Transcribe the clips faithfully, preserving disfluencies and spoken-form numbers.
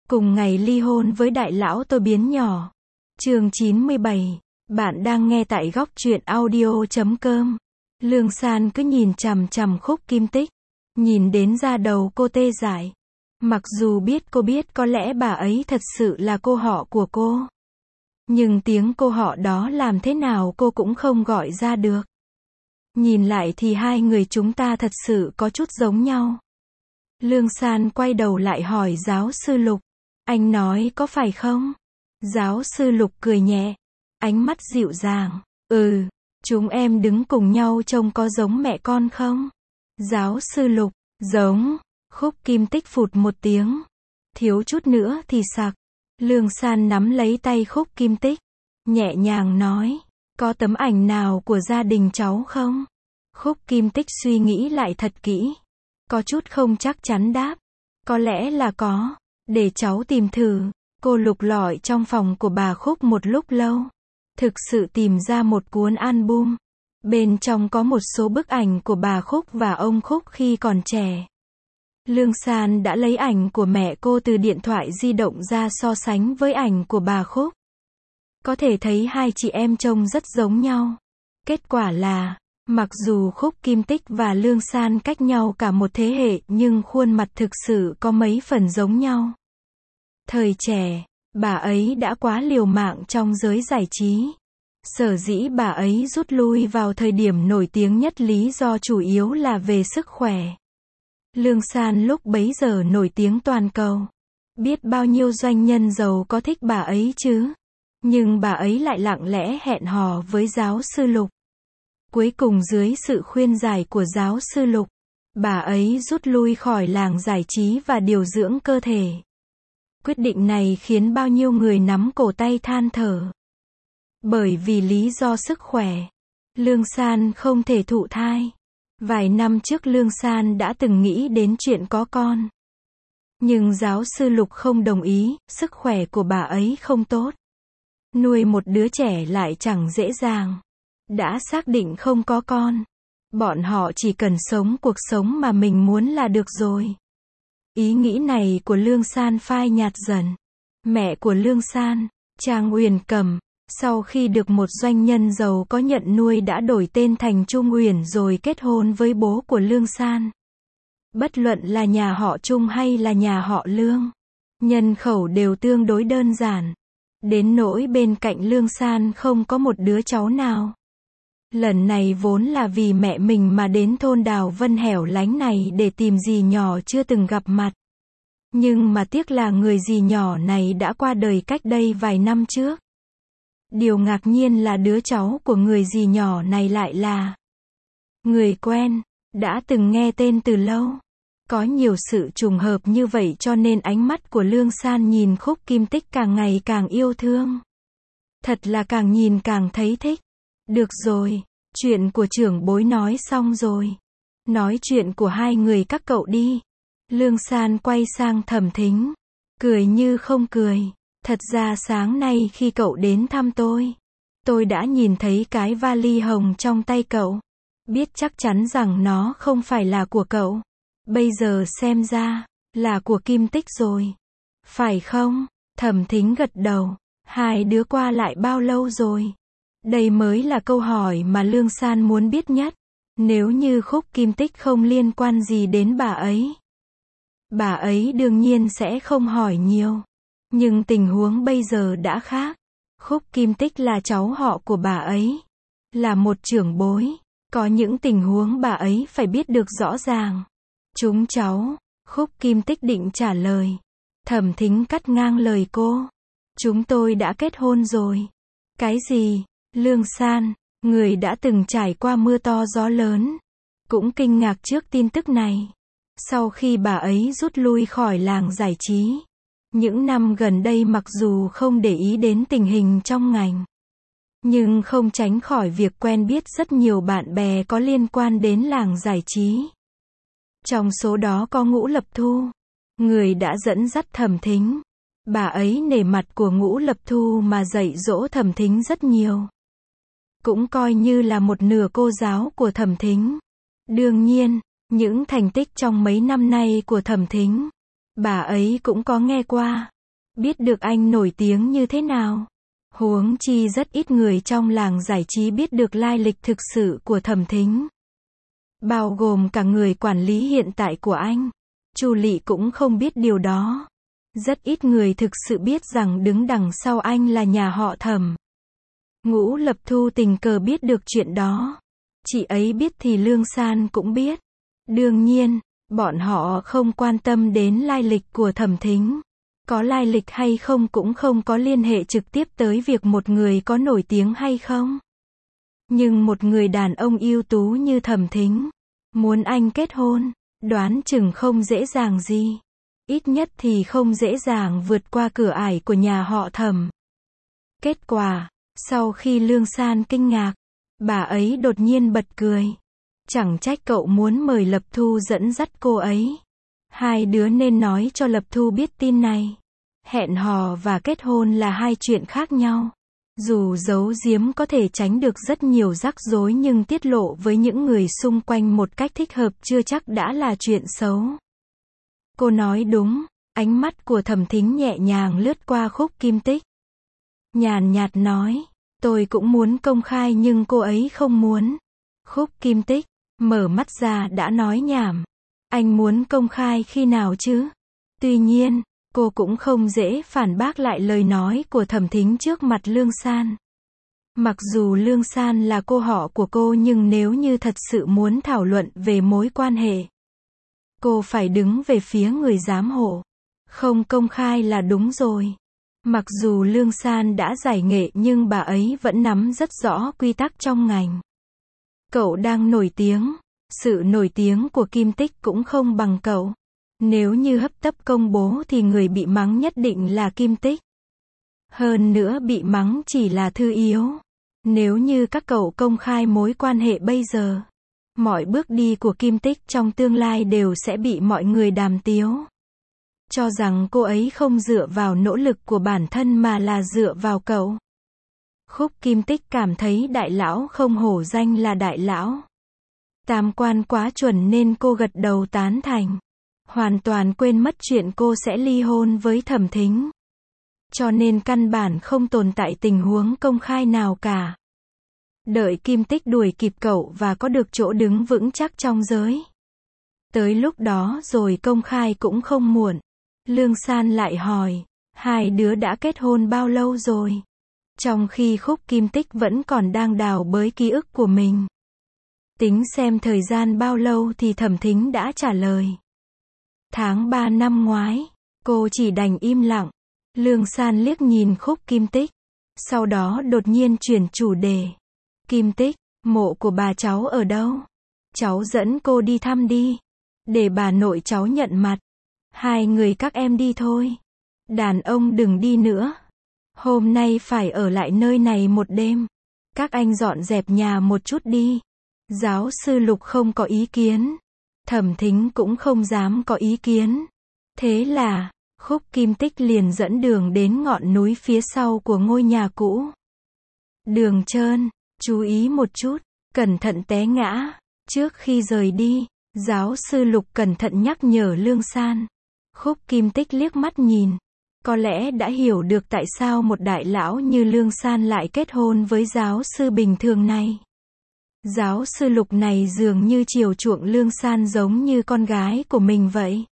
Cùng ngày ly hôn với đại lão tôi biến nhỏ. Chương chín mươi bảy. Bạn đang nghe tại góc truyện audio chấm com. Lương San cứ nhìn chằm chằm Khúc Kim Tích. Nhìn đến da đầu cô tê dại. Mặc dù biết cô biết có lẽ bà ấy thật sự là cô họ của cô. Nhưng tiếng cô họ đó làm thế nào cô cũng không gọi ra được. Nhìn lại thì hai người chúng ta thật sự có chút giống nhau. Lương San quay đầu lại hỏi giáo sư Lục. Anh nói có phải không? Giáo sư Lục cười nhẹ. Ánh mắt dịu dàng. Ừ, chúng em đứng cùng nhau trông có giống mẹ con không? Giáo sư Lục, giống. Khúc Kim Tích phụt một tiếng. Thiếu chút nữa thì sặc. Lương San nắm lấy tay Khúc Kim Tích. Nhẹ nhàng nói. Có tấm ảnh nào của gia đình cháu không? Khúc Kim Tích suy nghĩ lại thật kỹ. Có chút không chắc chắn đáp. Có lẽ là có. Để cháu tìm thử. Cô lục lọi trong phòng của bà Khúc một lúc lâu. Thực sự tìm ra một cuốn album. Bên trong có một số bức ảnh của bà Khúc và ông Khúc khi còn trẻ. Lương San đã lấy ảnh của mẹ cô từ điện thoại di động ra so sánh với ảnh của bà Khúc. Có thể thấy hai chị em trông rất giống nhau. Kết quả là, mặc dù Khúc Kim Tích và Lương San cách nhau cả một thế hệ nhưng khuôn mặt thực sự có mấy phần giống nhau. Thời trẻ, bà ấy đã quá liều mạng trong giới giải trí. Sở dĩ bà ấy rút lui vào thời điểm nổi tiếng nhất lý do chủ yếu là về sức khỏe. Lương San lúc bấy giờ nổi tiếng toàn cầu. Biết bao nhiêu doanh nhân giàu có thích bà ấy chứ. Nhưng bà ấy lại lặng lẽ hẹn hò với giáo sư Lục. Cuối cùng dưới sự khuyên giải của giáo sư Lục, bà ấy rút lui khỏi làng giải trí và điều dưỡng cơ thể. Quyết định này khiến bao nhiêu người nắm cổ tay than thở. Bởi vì lý do sức khỏe, Lương San không thể thụ thai. Vài năm trước Lương San đã từng nghĩ đến chuyện có con. Nhưng giáo sư Lục không đồng ý, sức khỏe của bà ấy không tốt. Nuôi một đứa trẻ lại chẳng dễ dàng. Đã xác định không có con. Bọn họ chỉ cần sống cuộc sống mà mình muốn là được rồi. Ý nghĩ này của Lương San phai nhạt dần. Mẹ của Lương San, Trang Uyển Cầm, sau khi được một doanh nhân giàu có nhận nuôi đã đổi tên thành Trung Uyển rồi kết hôn với bố của Lương San. Bất luận là nhà họ Trung hay là nhà họ Lương, nhân khẩu đều tương đối đơn giản. Đến nỗi bên cạnh Lương San không có một đứa cháu nào. Lần này vốn là vì mẹ mình mà đến thôn Đào Vân hẻo lánh này để tìm dì nhỏ chưa từng gặp mặt. Nhưng mà tiếc là người dì nhỏ này đã qua đời cách đây vài năm trước. Điều ngạc nhiên là đứa cháu của người dì nhỏ này lại là người quen, đã từng nghe tên từ lâu. Có nhiều sự trùng hợp như vậy cho nên ánh mắt của Lương San nhìn Khúc Kim Tích càng ngày càng yêu thương. Thật là càng nhìn càng thấy thích. Được rồi, chuyện của trưởng bối nói xong rồi. Nói chuyện của hai người các cậu đi. Lương San quay sang Thẩm Thính. Cười như không cười. Thật ra sáng nay khi cậu đến thăm tôi, tôi đã nhìn thấy cái vali hồng trong tay cậu. Biết chắc chắn rằng nó không phải là của cậu. Bây giờ xem ra, là của Kim Tích rồi. Phải không? Thẩm Thính gật đầu. Hai đứa qua lại bao lâu rồi? Đây mới là câu hỏi mà Lương San muốn biết nhất. Nếu như Khúc Kim Tích không liên quan gì đến bà ấy, bà ấy đương nhiên sẽ không hỏi nhiều. Nhưng tình huống bây giờ đã khác. Khúc Kim Tích là cháu họ của bà ấy. Là một trưởng bối. Có những tình huống bà ấy phải biết được rõ ràng. Chúng cháu, Khúc Kim Tích định trả lời. Thẩm Thính cắt ngang lời cô. Chúng tôi đã kết hôn rồi. Cái gì? Lương San, người đã từng trải qua mưa to gió lớn, cũng kinh ngạc trước tin tức này. Sau khi bà ấy rút lui khỏi làng giải trí, những năm gần đây mặc dù không để ý đến tình hình trong ngành, nhưng không tránh khỏi việc quen biết rất nhiều bạn bè có liên quan đến làng giải trí. Trong số đó có Ngũ Lập Thu, người đã dẫn dắt Thẩm Thính. Bà ấy nể mặt của Ngũ Lập Thu mà dạy dỗ Thẩm Thính rất nhiều. Cũng coi như là một nửa cô giáo của Thẩm Thính. Đương nhiên, những thành tích trong mấy năm nay của Thẩm Thính, bà ấy cũng có nghe qua. biết được anh nổi tiếng như thế nào. Huống chi rất ít người trong làng giải trí biết được lai lịch thực sự của Thẩm Thính. Bao gồm cả người quản lý hiện tại của anh. Chu Lệ cũng không biết điều đó. Rất ít người thực sự biết rằng đứng đằng sau anh là nhà họ Thẩm. Ngũ Lập Thu tình cờ biết được chuyện đó. Chị ấy biết thì Lương San cũng biết. Đương nhiên, bọn họ không quan tâm đến lai lịch của Thẩm Thính. Có lai lịch hay không cũng không có liên hệ trực tiếp tới việc một người có nổi tiếng hay không. Nhưng một người đàn ông ưu tú như Thẩm Thính, muốn anh kết hôn, đoán chừng không dễ dàng gì. Ít nhất thì không dễ dàng vượt qua cửa ải của nhà họ Thẩm. Kết quả, sau khi Lương San kinh ngạc, bà ấy đột nhiên bật cười. Chẳng trách cậu muốn mời Lập Thu dẫn dắt cô ấy. Hai đứa nên nói cho Lập Thu biết tin này. Hẹn hò và kết hôn là hai chuyện khác nhau. Dù giấu giếm có thể tránh được rất nhiều rắc rối nhưng tiết lộ với những người xung quanh một cách thích hợp chưa chắc đã là chuyện xấu. Cô nói đúng, ánh mắt của Thẩm Thính nhẹ nhàng lướt qua Khúc Kim Tích. Nhàn nhạt nói, tôi cũng muốn công khai nhưng cô ấy không muốn. Khúc Kim Tích, mở mắt ra đã nói nhảm. Anh muốn công khai khi nào chứ? Tuy nhiên, cô cũng không dễ phản bác lại lời nói của Thẩm Thính trước mặt Lương San. Mặc dù Lương San là cô họ của cô nhưng nếu như thật sự muốn thảo luận về mối quan hệ, cô phải đứng về phía người giám hộ. Không công khai là đúng rồi. Mặc dù Lương San đã giải nghệ nhưng bà ấy vẫn nắm rất rõ quy tắc trong ngành. Cậu đang nổi tiếng. Sự nổi tiếng của Kim Tích cũng không bằng cậu. Nếu như hấp tấp công bố thì người bị mắng nhất định là Kim Tích. Hơn nữa bị mắng chỉ là Thư Yếu. Nếu như các cậu công khai mối quan hệ bây giờ, mọi bước đi của Kim Tích trong tương lai đều sẽ bị mọi người đàm tiếu. Cho rằng cô ấy không dựa vào nỗ lực của bản thân mà là dựa vào cậu. Khúc Kim Tích cảm thấy đại lão không hổ danh là đại lão. Tam quan quá chuẩn nên cô gật đầu tán thành. Hoàn toàn quên mất chuyện cô sẽ ly hôn với Thẩm Thính. Cho nên căn bản không tồn tại tình huống công khai nào cả. Đợi Kim Tích đuổi kịp cậu và có được chỗ đứng vững chắc trong giới. Tới lúc đó rồi công khai cũng không muộn. Lương San lại hỏi, hai đứa đã kết hôn bao lâu rồi? Trong khi Khúc Kim Tích vẫn còn đang đào bới ký ức của mình. Tính xem thời gian bao lâu thì Thẩm Thính đã trả lời. Tháng ba năm ngoái, cô chỉ đành im lặng. Lương San liếc nhìn Khúc Kim Tích. Sau đó đột nhiên chuyển chủ đề. Kim Tích, mộ của bà cháu ở đâu? Cháu dẫn cô đi thăm đi. Để bà nội cháu nhận mặt. Hai người các em đi thôi. Đàn ông đừng đi nữa. Hôm nay phải ở lại nơi này một đêm. Các anh dọn dẹp nhà một chút đi. Giáo sư Lục không có ý kiến. Thẩm Thính cũng không dám có ý kiến. Thế là, Khúc Kim Tích liền dẫn đường đến ngọn núi phía sau của ngôi nhà cũ. Đường trơn, chú ý một chút, cẩn thận té ngã. Trước khi rời đi, giáo sư Lục cẩn thận nhắc nhở Lương San. Khúc Kim Tích liếc mắt nhìn. Có lẽ đã hiểu được tại sao một đại lão như Lương San lại kết hôn với giáo sư bình thường này. Giáo sư Lục này dường như chiều chuộng Lương San giống như con gái của mình vậy.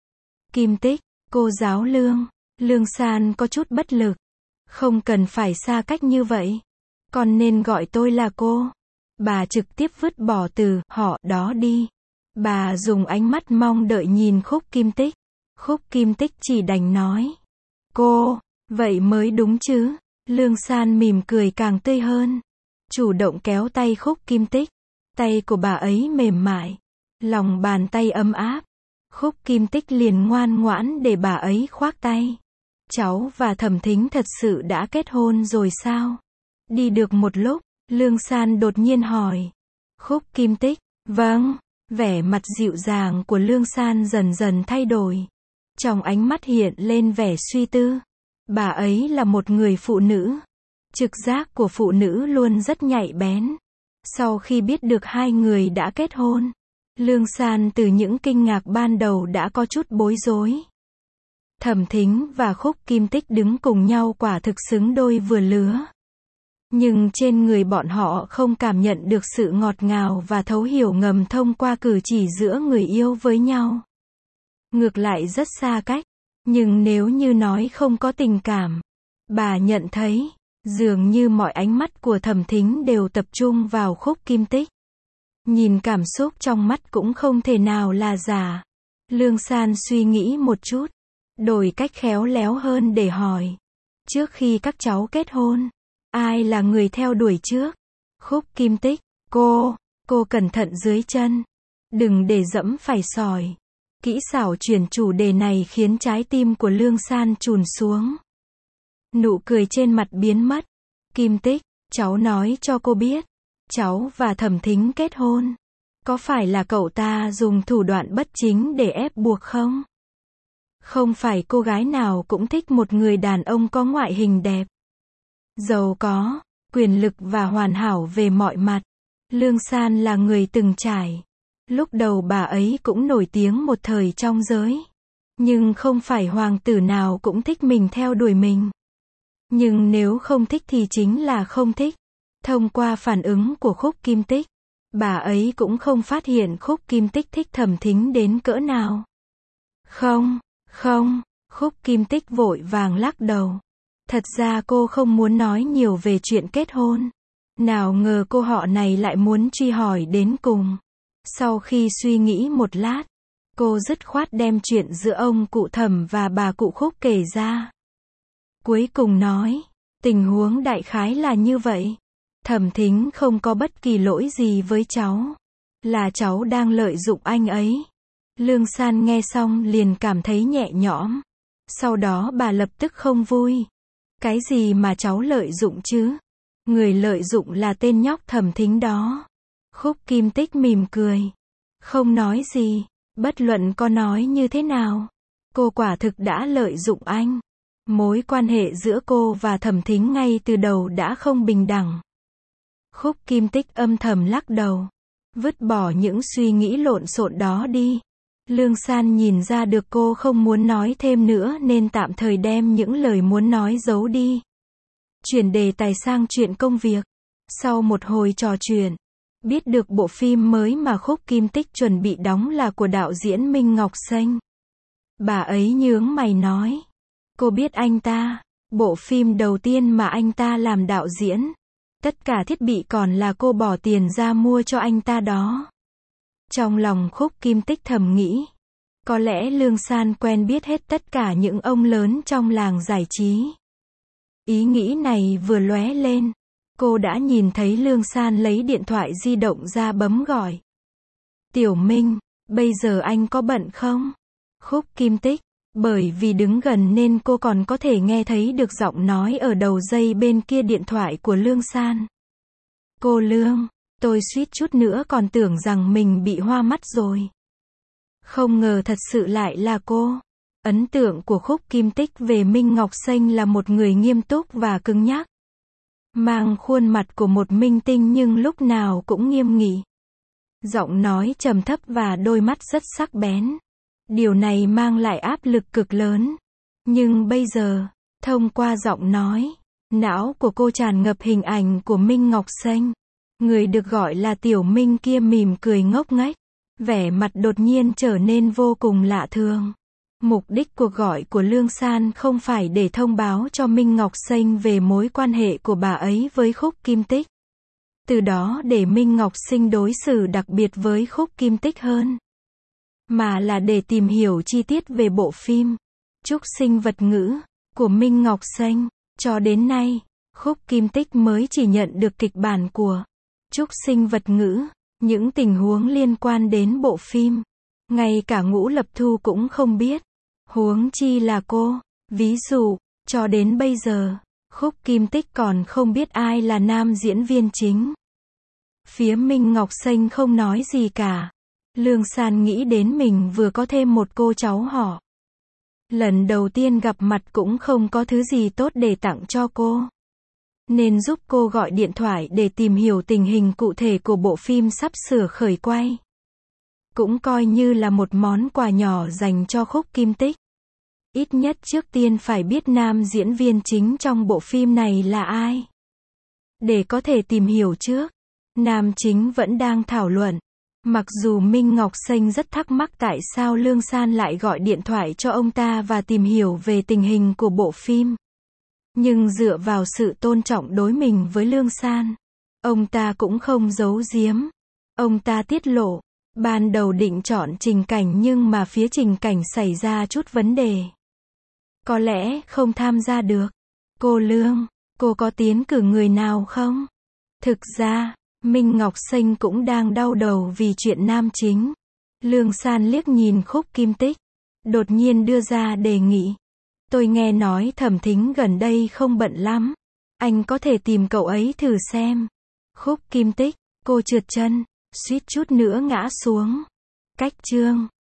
Kim Tích, cô giáo Lương. Lương San có chút bất lực. Không cần phải xa cách như vậy. Còn nên gọi tôi là cô. Bà trực tiếp vứt bỏ từ họ đó đi. Bà dùng ánh mắt mong đợi nhìn Khúc Kim Tích. Khúc Kim Tích chỉ đành nói. Cô, vậy mới đúng chứ. Lương San mỉm cười càng tươi hơn. Chủ động kéo tay Khúc Kim Tích. Tay của bà ấy mềm mại. Lòng bàn tay ấm áp. Khúc Kim Tích liền ngoan ngoãn để bà ấy khoác tay. Cháu và Thẩm Thính thật sự đã kết hôn rồi sao? Đi được một lúc, Lương San đột nhiên hỏi. Khúc Kim Tích, vâng. Vẻ mặt dịu dàng của Lương San dần dần thay đổi. Trong ánh mắt hiện lên vẻ suy tư. Bà ấy là một người phụ nữ. Trực giác của phụ nữ luôn rất nhạy bén. Sau khi biết được hai người đã kết hôn, Lương San từ những kinh ngạc ban đầu đã có chút bối rối. Thẩm Thính và Khúc Kim Tích đứng cùng nhau quả thực xứng đôi vừa lứa. Nhưng trên người bọn họ không cảm nhận được sự ngọt ngào và thấu hiểu ngầm thông qua cử chỉ giữa người yêu với nhau. Ngược lại rất xa cách. Nhưng nếu như nói không có tình cảm, bà nhận thấy, dường như mọi ánh mắt của Thẩm Thính đều tập trung vào Khúc Kim Tích. Nhìn cảm xúc trong mắt cũng không thể nào là giả. Lương San suy nghĩ một chút, đổi cách khéo léo hơn để hỏi. Trước khi các cháu kết hôn, ai là người theo đuổi trước? Khúc Kim Tích, cô, cô cẩn thận dưới chân. Đừng để dẫm phải sỏi. Kỹ xảo chuyển chủ đề này khiến trái tim của Lương San trùn xuống. Nụ cười trên mặt biến mất. Kim Tích, cháu nói cho cô biết. Cháu và Thẩm Thính kết hôn. Có phải là cậu ta dùng thủ đoạn bất chính để ép buộc không? Không phải cô gái nào cũng thích một người đàn ông có ngoại hình đẹp, giàu có, quyền lực và hoàn hảo về mọi mặt. Lương San là người từng trải. Lúc đầu bà ấy cũng nổi tiếng một thời trong giới. Nhưng không phải hoàng tử nào cũng thích mình theo đuổi mình. Nhưng nếu không thích thì chính là không thích. Thông qua phản ứng của Khúc Kim Tích, bà ấy cũng không phát hiện Khúc Kim Tích thích Thẩm Thính đến cỡ nào. Không, không, Khúc Kim Tích vội vàng lắc đầu. Thật ra cô không muốn nói nhiều về chuyện kết hôn. Nào ngờ cô họ này lại muốn truy hỏi đến cùng. Sau khi suy nghĩ một lát, cô dứt khoát đem chuyện giữa ông cụ Thẩm và bà cụ Khúc kể ra. Cuối cùng nói, tình huống đại khái là như vậy. Thẩm Thính không có bất kỳ lỗi gì với cháu. Là cháu đang lợi dụng anh ấy. Lương San nghe xong liền cảm thấy nhẹ nhõm. Sau đó bà lập tức không vui. Cái gì mà cháu lợi dụng chứ? Người lợi dụng là tên nhóc Thẩm Thính đó. Khúc Kim Tích mỉm cười. Không nói gì. Bất luận có nói như thế nào, cô quả thực đã lợi dụng anh. Mối quan hệ giữa cô và Thẩm Thính ngay từ đầu đã không bình đẳng. Khúc Kim Tích âm thầm lắc đầu. Vứt bỏ những suy nghĩ lộn xộn đó đi. Lương San nhìn ra được cô không muốn nói thêm nữa nên tạm thời đem những lời muốn nói giấu đi. Chuyển đề tài sang chuyện công việc. Sau một hồi trò chuyện, biết được bộ phim mới mà Khúc Kim Tích chuẩn bị đóng là của đạo diễn Minh Ngọc Xanh. Bà ấy nhướng mày nói. Cô biết anh ta, bộ phim đầu tiên mà anh ta làm đạo diễn. Tất cả thiết bị còn là cô bỏ tiền ra mua cho anh ta đó. Trong lòng Khúc Kim Tích thầm nghĩ. Có lẽ Lương San quen biết hết tất cả những ông lớn trong làng giải trí. Ý nghĩ này vừa lóe lên. Cô đã nhìn thấy Lương San lấy điện thoại di động ra bấm gọi. Tiểu Minh, bây giờ anh có bận không? Khúc Kim Tích, bởi vì đứng gần nên cô còn có thể nghe thấy được giọng nói ở đầu dây bên kia điện thoại của Lương San. Cô Lương, tôi suýt chút nữa còn tưởng rằng mình bị hoa mắt rồi. Không ngờ thật sự lại là cô. Ấn tượng của Khúc Kim Tích về Minh Ngọc Xanh là một người nghiêm túc và cứng nhắc. Mang khuôn mặt của một minh tinh nhưng lúc nào cũng nghiêm nghị. Giọng nói trầm thấp và đôi mắt rất sắc bén. Điều này mang lại áp lực cực lớn. Nhưng bây giờ, thông qua giọng nói, não của cô tràn ngập hình ảnh của Minh Ngọc Xanh. Người được gọi là Tiểu Minh kia mỉm cười ngốc nghếch. Vẻ mặt đột nhiên trở nên vô cùng lạ thường. Mục đích cuộc gọi của Lương San không phải để thông báo cho Minh Ngọc Xanh về mối quan hệ của bà ấy với Khúc Kim Tích. Từ đó để Minh Ngọc Xanh đối xử đặc biệt với Khúc Kim Tích hơn. Mà là để tìm hiểu chi tiết về bộ phim Trúc Sinh Vật Ngữ của Minh Ngọc Xanh. Cho đến nay, Khúc Kim Tích mới chỉ nhận được kịch bản của Trúc Sinh Vật Ngữ. Những tình huống liên quan đến bộ phim, ngay cả Ngũ Lập Thu cũng không biết. Huống chi là cô. Ví dụ, cho đến bây giờ, Khúc Kim Tích còn không biết ai là nam diễn viên chính. Phía Minh Ngọc Xanh không nói gì cả. Lương San nghĩ đến mình vừa có thêm một cô cháu họ. Lần đầu tiên gặp mặt cũng không có thứ gì tốt để tặng cho cô. Nên giúp cô gọi điện thoại để tìm hiểu tình hình cụ thể của bộ phim sắp sửa khởi quay. Cũng coi như là một món quà nhỏ dành cho Khúc Kim Tích. Ít nhất trước tiên phải biết nam diễn viên chính trong bộ phim này là ai. Để có thể tìm hiểu trước. Nam chính vẫn đang thảo luận. Mặc dù Minh Ngọc Xanh rất thắc mắc tại sao Lương San lại gọi điện thoại cho ông ta và tìm hiểu về tình hình của bộ phim. Nhưng dựa vào sự tôn trọng đối mình với Lương San, ông ta cũng không giấu giếm. Ông ta tiết lộ, ban đầu định chọn Trình Cảnh nhưng mà phía Trình Cảnh xảy ra chút vấn đề. Có lẽ không tham gia được. Cô Lương, cô có tiến cử người nào không? Thực ra, Minh Ngọc Xanh cũng đang đau đầu vì chuyện nam chính. Lương San liếc nhìn Khúc Kim Tích, đột nhiên đưa ra đề nghị. Tôi nghe nói Thẩm Thính gần đây không bận lắm. Anh có thể tìm cậu ấy thử xem. Khúc Kim Tích, cô trượt chân, suýt chút nữa ngã xuống. Cách chương